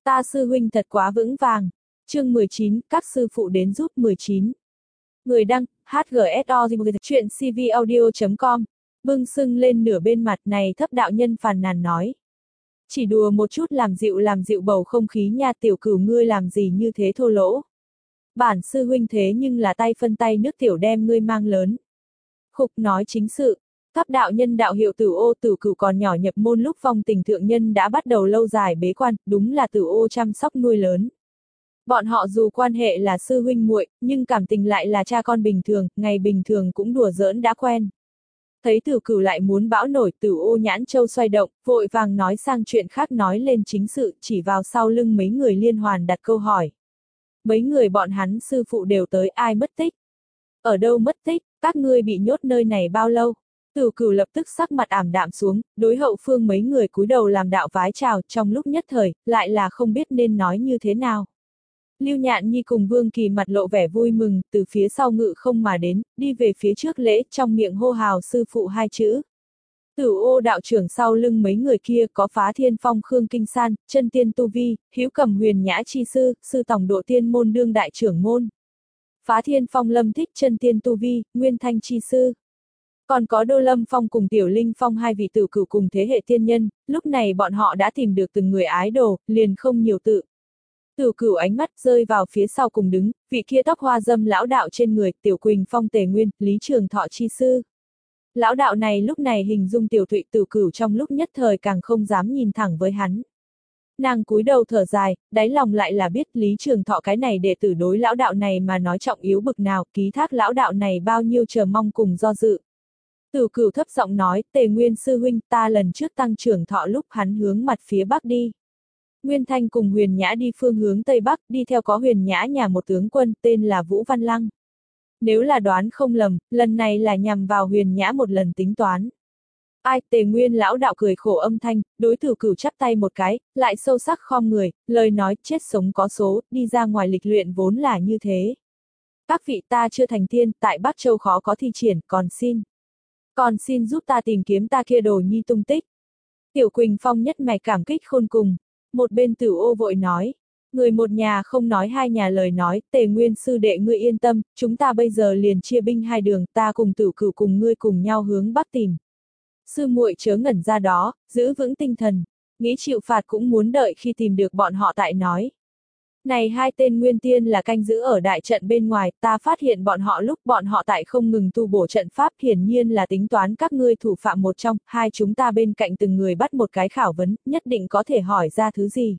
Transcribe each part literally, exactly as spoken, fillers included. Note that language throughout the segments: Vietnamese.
Ta sư huynh thật quá vững vàng. Chương mười chín, các sư phụ đến giúp mười chín. Người đăng, hát giê ét o chuyện cvaudio chấm com, bưng sưng lên nửa bên mặt này thấp đạo nhân phàn nàn nói. Chỉ đùa một chút làm dịu làm dịu bầu không khí nha, tiểu cửu ngươi làm gì như thế thô lỗ. Bản sư huynh thế nhưng là tay phân tay nước tiểu đem ngươi mang lớn. Khục nói chính sự. Thấp đạo nhân đạo hiệu Tử Ô, Tử Cửu còn nhỏ nhập môn lúc phong tình thượng nhân đã bắt đầu lâu dài bế quan, đúng là Tử Ô chăm sóc nuôi lớn. Bọn họ dù quan hệ là sư huynh muội, nhưng cảm tình lại là cha con bình thường, ngày bình thường cũng đùa giỡn đã quen. Thấy Tử Cửu lại muốn bão nổi, Tử Ô nhãn châu xoay động, vội vàng nói sang chuyện khác, nói lên chính sự, chỉ vào sau lưng mấy người liên hoàn đặt câu hỏi. Mấy người bọn hắn sư phụ đều tới, ai mất tích? Ở đâu mất tích, các ngươi bị nhốt nơi này bao lâu? Tử Cửu lập tức sắc mặt ảm đạm xuống, đối hậu phương mấy người cúi đầu làm đạo vái chào, trong lúc nhất thời, lại là không biết nên nói như thế nào. Lưu Nhạn Nhi cùng Vương Kỳ mặt lộ vẻ vui mừng, từ phía sau ngự không mà đến, đi về phía trước lễ, trong miệng hô hào sư phụ hai chữ. Tử Ô đạo trưởng sau lưng mấy người kia có Phá Thiên Phong Khương Kinh San, Chân Tiên Tu Vi, Hiếu Cầm Huyền Nhã Chi Sư, Sư Tòng Độ Tiên Môn đương đại trưởng môn. Phá Thiên Phong Lâm Thích Chân Tiên Tu Vi, Nguyên Thanh Chi Sư. Còn có Đô Lâm Phong cùng Tiểu Linh Phong hai vị Tử Cửu cùng thế hệ tiên nhân, lúc này bọn họ đã tìm được từng người ái đồ, liền không nhiều tự. Tử Cửu ánh mắt rơi vào phía sau cùng đứng, vị kia tóc hoa dâm lão đạo trên người, Tiểu Quỳnh Phong Tề Nguyên, Lý Trường Thọ Chi Sư. Lão đạo này lúc này hình dung Tiểu Thụy Tử Cửu trong lúc nhất thời càng không dám nhìn thẳng với hắn. Nàng cúi đầu thở dài, đáy lòng lại là biết Lý Trường Thọ cái này đệ tử đối lão đạo này mà nói trọng yếu bực nào, ký thác lão đạo này bao nhiêu chờ mong cùng do dự. Tử Cửu thấp giọng nói, Tề Nguyên sư huynh, ta lần trước tăng trưởng thọ lúc hắn hướng mặt phía bắc đi. Nguyên Thanh cùng Huyền Nhã đi phương hướng tây bắc, đi theo có Huyền Nhã nhà một tướng quân tên là Vũ Văn Lăng. Nếu là đoán không lầm, lần này là nhằm vào Huyền Nhã một lần tính toán. Ai, Tề Nguyên lão đạo cười khổ âm thanh, đối Tử Cửu chắp tay một cái, lại sâu sắc khom người, lời nói chết sống có số, đi ra ngoài lịch luyện vốn là như thế. Các vị, ta chưa thành tiên, tại Bắc Châu khó có thi triển, còn xin. Còn xin giúp ta tìm kiếm ta kia đồ nhi tung tích. Tiểu Quỳnh Phong nhất mạch cảm kích khôn cùng. Một bên Tử Ô vội nói. Người một nhà không nói hai nhà lời nói, Tề Nguyên sư đệ ngươi yên tâm, chúng ta bây giờ liền chia binh hai đường, ta cùng Tử Cửu cùng ngươi cùng nhau hướng bắc tìm. Sư muội chớ ngẩn ra đó, giữ vững tinh thần, nghĩ chịu phạt cũng muốn đợi khi tìm được bọn họ tại nói. Này hai tên nguyên tiên là canh giữ ở đại trận bên ngoài, ta phát hiện bọn họ lúc bọn họ tại không ngừng tu bổ trận pháp, hiển nhiên là tính toán các ngươi thủ phạm một trong, hai chúng ta bên cạnh từng người bắt một cái khảo vấn, nhất định có thể hỏi ra thứ gì.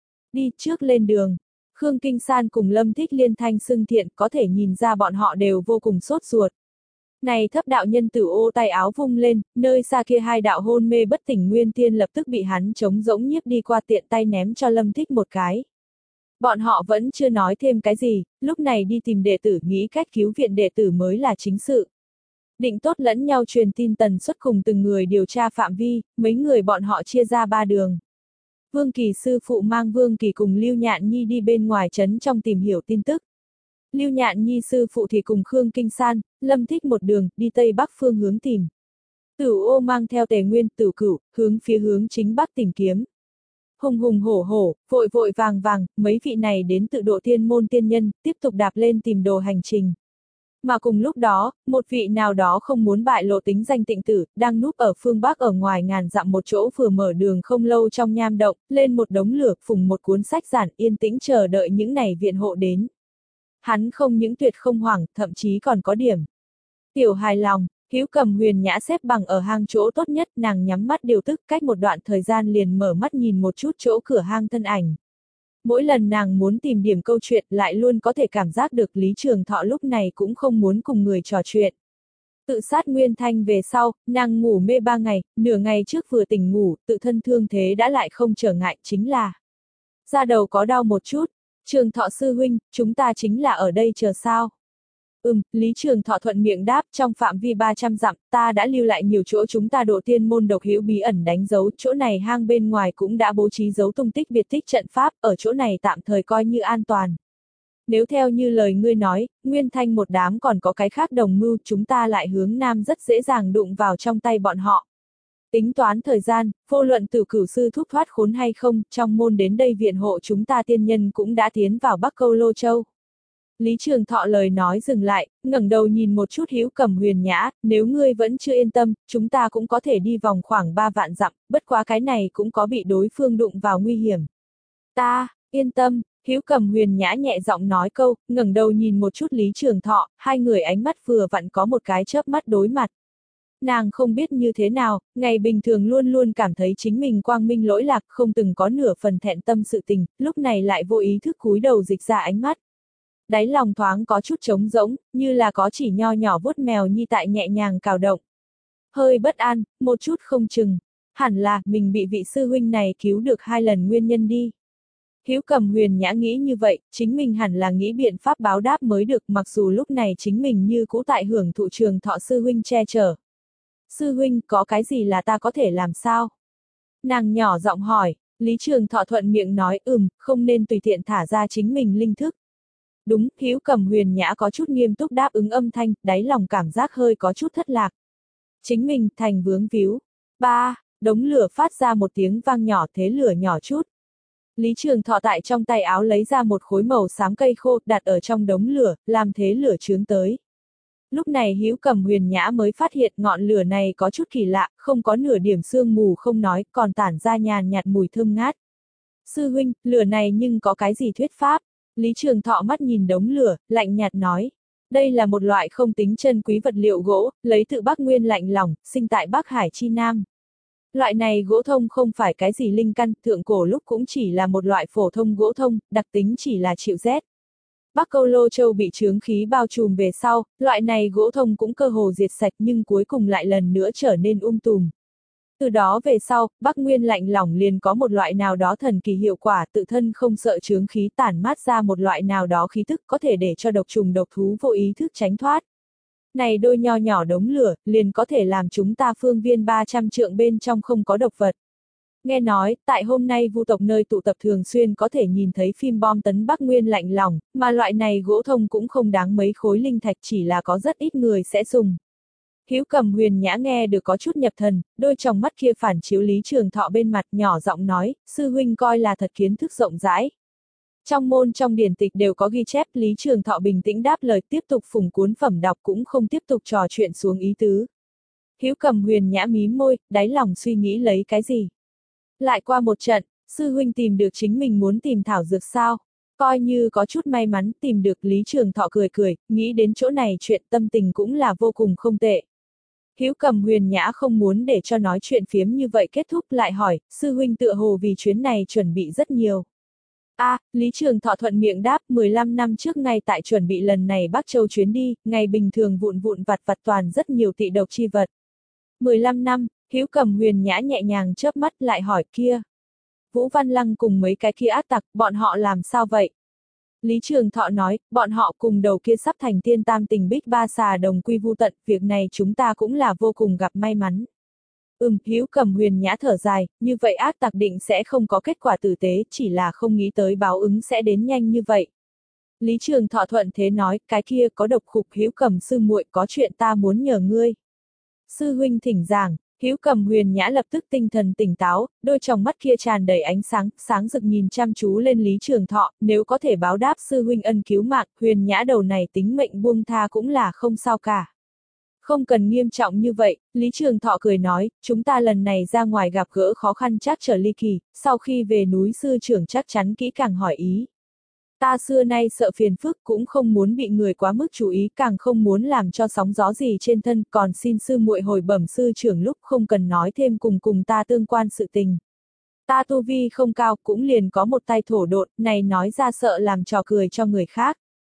Đi trước lên đường. Khương Kinh San cùng Lâm Thích liên thanh xưng thiện, có thể nhìn ra bọn họ đều vô cùng sốt ruột. Này thấp đạo nhân Tử Ô tay áo vung lên, nơi xa kia hai đạo hôn mê bất tỉnh nguyên tiên lập tức bị hắn trống rỗng nhiếp đi qua, tiện tay ném cho Lâm Thích một cái. Bọn họ vẫn chưa nói thêm cái gì, lúc này đi tìm đệ tử, nghĩ cách cứu viện đệ tử mới là chính sự. Định tốt lẫn nhau truyền tin tần suất cùng từng người điều tra phạm vi, mấy người bọn họ chia ra ba đường. Vương Kỳ sư phụ mang Vương Kỳ cùng Lưu Nhạn Nhi đi bên ngoài trấn trong tìm hiểu tin tức. Lưu Nhạn Nhi sư phụ thì cùng Khương Kinh San, Lâm Thích một đường, đi tây bắc phương hướng tìm. Tử Ô mang theo Tề Nguyên, Tử Cửu, hướng phía hướng chính bắc tìm kiếm. Hùng hùng hổ hổ, vội vội vàng vàng, mấy vị này đến tự độ thiên môn tiên nhân, tiếp tục đạp lên tìm đồ hành trình. Mà cùng lúc đó, một vị nào đó không muốn bại lộ tính danh tịnh tử, đang núp ở phương Bắc ở ngoài ngàn dặm một chỗ vừa mở đường không lâu trong nham động, lên một đống lửa, phùng một cuốn sách giản, yên tĩnh chờ đợi những này viện hộ đến. Hắn không những tuyệt không hoảng, thậm chí còn có điểm tiểu hài lòng. Hiếu Cầm Huyền Nhã xếp bằng ở hang chỗ tốt nhất, nàng nhắm mắt điều tức, cách một đoạn thời gian liền mở mắt nhìn một chút chỗ cửa hang thân ảnh. Mỗi lần nàng muốn tìm điểm câu chuyện lại luôn có thể cảm giác được Lý Trường Thọ lúc này cũng không muốn cùng người trò chuyện. Tự sát Nguyên Thanh về sau, nàng ngủ mê ba ngày, nửa ngày trước vừa tỉnh ngủ, tự thân thương thế đã lại không trở ngại, chính là da đầu có đau một chút. Trường Thọ sư huynh, chúng ta chính là ở đây chờ sao? Ừm, Lý Trường Thọ thuận miệng đáp, trong phạm vi ba trăm dặm, ta đã lưu lại nhiều chỗ chúng ta độ tiên môn độc hữu bí ẩn đánh dấu, chỗ này hang bên ngoài cũng đã bố trí dấu tung tích biệt tích trận pháp, ở chỗ này tạm thời coi như an toàn. Nếu theo như lời ngươi nói, Nguyên Thanh một đám còn có cái khác đồng mưu, chúng ta lại hướng nam rất dễ dàng đụng vào trong tay bọn họ. Tính toán thời gian, vô luận Tử Cửu sư thúc thoát khốn hay không, trong môn đến đây viện hộ chúng ta tiên nhân cũng đã tiến vào Bắc Câu Lô Châu. Lý Trường Thọ lời nói dừng lại, ngẩng đầu nhìn một chút Hữu Cầm Huyền Nhã, nếu ngươi vẫn chưa yên tâm, chúng ta cũng có thể đi vòng khoảng ba vạn dặm, bất quá cái này cũng có bị đối phương đụng vào nguy hiểm. Ta, yên tâm, Hữu Cầm Huyền Nhã nhẹ giọng nói câu, ngẩng đầu nhìn một chút Lý Trường Thọ, hai người ánh mắt vừa vặn có một cái chớp mắt đối mặt. Nàng không biết như thế nào, ngày bình thường luôn luôn cảm thấy chính mình quang minh lỗi lạc, không từng có nửa phần thẹn tâm sự tình, lúc này lại vô ý thức cúi đầu dịch ra ánh mắt. Đáy lòng thoáng có chút trống rỗng, như là có chỉ nho nhỏ vuốt mèo nhi tại nhẹ nhàng cào động. Hơi bất an, một chút không chừng, hẳn là mình bị vị sư huynh này cứu được hai lần nguyên nhân đi. Hữu Cầm Huyền Nhã nghĩ như vậy, chính mình hẳn là nghĩ biện pháp báo đáp mới được, mặc dù lúc này chính mình như cũ tại hưởng thụ Trường Thọ sư huynh che chở. Sư huynh, có cái gì là ta có thể làm sao? Nàng nhỏ giọng hỏi, Lý Trường Thọ thuận miệng nói, ừm, không nên tùy tiện thả ra chính mình linh thức. Đúng, Hữu Cầm Huyền Nhã có chút nghiêm túc đáp ứng âm thanh, đáy lòng cảm giác hơi có chút thất lạc. Chính mình, thành vướng víu. Ba, đống lửa phát ra một tiếng vang nhỏ, thế lửa nhỏ chút. Lý Trường Thọ tại trong tay áo lấy ra một khối màu xám cây khô, đặt ở trong đống lửa, làm thế lửa chướng tới. Lúc này Hữu Cầm Huyền Nhã mới phát hiện ngọn lửa này có chút kỳ lạ, không có nửa điểm sương mù không nói, còn tản ra nhàn nhạt mùi thơm ngát. Sư huynh, lửa này nhưng có cái gì thuyết pháp? Lý Trường Thọ mắt nhìn đống lửa, lạnh nhạt nói. Đây là một loại không tính chân quý vật liệu gỗ, lấy tự Bắc Nguyên lạnh lỏng, sinh tại Bắc Hải chi Nam. Loại này gỗ thông không phải cái gì linh căn, thượng cổ lúc cũng chỉ là một loại phổ thông gỗ thông, đặc tính chỉ là chịu rét. Bắc Câu Lô Châu bị chướng khí bao trùm về sau, loại này gỗ thông cũng cơ hồ diệt sạch nhưng cuối cùng lại lần nữa trở nên um tùm. Từ đó về sau, Bắc Nguyên lạnh lỏng liền có một loại nào đó thần kỳ hiệu quả, tự thân không sợ chướng khí tản mát ra một loại nào đó khí thức có thể để cho độc trùng độc thú vô ý thức tránh thoát. Này đôi nho nhỏ đống lửa, liền có thể làm chúng ta phương viên ba trăm trượng bên trong không có độc vật. Nghe nói, tại hôm nay Vu tộc nơi tụ tập thường xuyên có thể nhìn thấy phim bom tấn Bắc Nguyên lạnh lỏng, mà loại này gỗ thông cũng không đáng mấy khối linh thạch, chỉ là có rất ít người sẽ dùng. Hữu Cầm Huyền Nhã nghe được có chút nhập thần, đôi tròng mắt kia phản chiếu Lý Trường Thọ bên mặt, nhỏ giọng nói, sư huynh coi là thật kiến thức rộng rãi. Trong môn trong điển tịch đều có ghi chép, Lý Trường Thọ bình tĩnh đáp lời, tiếp tục phủng cuốn phẩm đọc cũng không tiếp tục trò chuyện xuống ý tứ. Hữu Cầm Huyền Nhã mím môi, đáy lòng suy nghĩ lấy cái gì. Lại qua một trận, sư huynh tìm được chính mình muốn tìm thảo dược sao? Coi như có chút may mắn tìm được. Lý Trường Thọ cười cười, nghĩ đến chỗ này chuyện tâm tình cũng là vô cùng không tệ. Hữu Cầm Huyền Nhã không muốn để cho nói chuyện phiếm như vậy kết thúc, lại hỏi, sư huynh tựa hồ vì chuyến này chuẩn bị rất nhiều. A, à, Lý Trường Thọ thuận miệng đáp, mười lăm năm trước ngay tại chuẩn bị lần này Bắc Châu chuyến đi, ngày bình thường vụn vụn vặt vặt toàn rất nhiều tị độc chi vật. mười lăm năm, Hữu Cầm Huyền Nhã nhẹ nhàng chớp mắt lại hỏi kia. Vũ Văn Lăng cùng mấy cái kia ác tặc, bọn họ làm sao vậy? Lý Trường Thọ nói, bọn họ cùng đầu kia sắp thành tiên tam tình bích ba xà đồng quy vu tận, việc này chúng ta cũng là vô cùng gặp may mắn. Ừm, Hữu Cầm Huyền Nhã thở dài, như vậy ác tặc định sẽ không có kết quả tử tế, chỉ là không nghĩ tới báo ứng sẽ đến nhanh như vậy. Lý Trường Thọ thuận thế nói, cái kia có độc khục Hữu Cầm sư muội, có chuyện ta muốn nhờ ngươi. Sư huynh thỉnh giảng. Hữu Cầm Huyền Nhã lập tức tinh thần tỉnh táo, đôi tròng mắt kia tràn đầy ánh sáng, sáng rực nhìn chăm chú lên Lý Trường Thọ, nếu có thể báo đáp sư huynh ân cứu mạng, Huyền Nhã đầu này tính mệnh buông tha cũng là không sao cả. Không cần nghiêm trọng như vậy, Lý Trường Thọ cười nói, chúng ta lần này ra ngoài gặp gỡ khó khăn trắc trở ly kỳ, sau khi về núi sư trưởng chắc chắn kỹ càng hỏi ý. Ta xưa nay sợ phiền phức, cũng không muốn bị người quá mức chú ý, càng không muốn làm cho sóng gió gì trên thân, còn xin sư muội hồi bẩm sư trưởng lúc không cần nói thêm cùng cùng ta tương quan sự tình. Ta tu vi không cao, cũng liền có một tay thổ độn, này nói ra sợ làm trò cười cho người khác.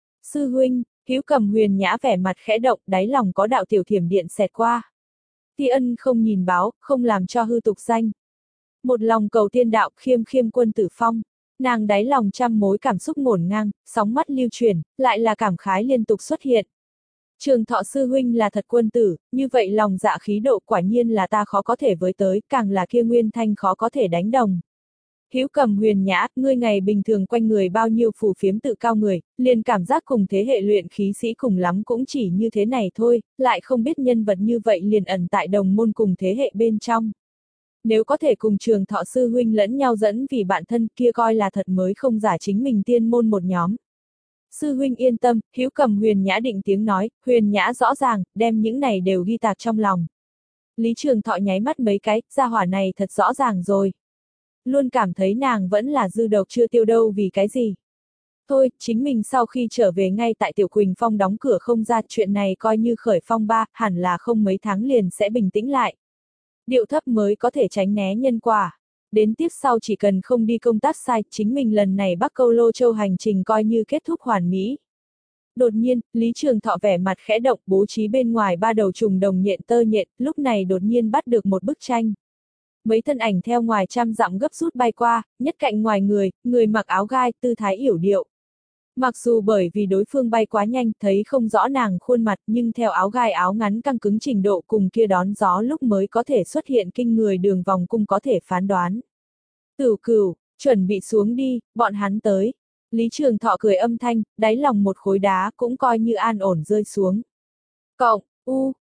Sư huynh, Hữu Cầm Huyền Nhã vẻ mặt khẽ động, đáy lòng có đạo tiểu thiểm điện xẹt qua. Ti ân không nhìn báo, không làm cho hư tục danh. Một lòng cầu tiên đạo, khiêm khiêm quân tử phong. Nàng đáy lòng trăm mối cảm xúc ngổn ngang, sóng mắt lưu chuyển, lại là cảm khái liên tục xuất hiện. Trường Thọ sư huynh là thật quân tử, như vậy lòng dạ khí độ quả nhiên là ta khó có thể với tới, càng là kia Nguyên Thanh khó có thể đánh đồng. Hữu Cầm Huyền Nhã, ngươi ngày bình thường quanh người bao nhiêu phù phiếm tự cao người, liền cảm giác cùng thế hệ luyện khí sĩ cùng lắm cũng chỉ như thế này thôi, lại không biết nhân vật như vậy liền ẩn tại đồng môn cùng thế hệ bên trong. Nếu có thể cùng Trường Thọ sư huynh lẫn nhau dẫn vì bạn thân kia coi là thật mới không giả chính mình tiên môn một nhóm. Sư huynh yên tâm, Hữu Cầm Huyền Nhã định tiếng nói, Huyền Nhã rõ ràng, đem những này đều ghi tạc trong lòng. Lý Trường Thọ nháy mắt mấy cái, gia hỏa này thật rõ ràng rồi. Luôn cảm thấy nàng vẫn là dư độc chưa tiêu đâu vì cái gì. Thôi, chính mình sau khi trở về ngay tại Tiểu Quỳnh Phong đóng cửa không ra, chuyện này coi như khởi phong ba, hẳn là không mấy tháng liền sẽ bình tĩnh lại. Điệu thấp mới có thể tránh né nhân quả. Đến tiếp sau chỉ cần không đi công tác sai, chính mình lần này Bắc Câu Lô Châu hành trình coi như kết thúc hoàn mỹ. Đột nhiên, Lý Trường Thọ vẻ mặt khẽ động, bố trí bên ngoài ba đầu trùng đồng nhện tơ nhện, lúc này đột nhiên bắt được một bức tranh. Mấy thân ảnh theo ngoài trăm dặm gấp rút bay qua, nhất cạnh ngoài người, người mặc áo gai, tư thái yểu điệu. Mặc dù bởi vì đối phương bay quá nhanh, thấy không rõ nàng khuôn mặt, nhưng theo áo gai áo ngắn căng cứng trình độ cùng kia đón gió lúc mới có thể xuất hiện kinh người đường vòng cung có thể phán đoán. Tửu Cửu, chuẩn bị xuống đi, bọn hắn tới. Lý Trường Thọ cười âm thanh, đáy lòng một khối đá cũng coi như an ổn rơi xuống. Cộng, u,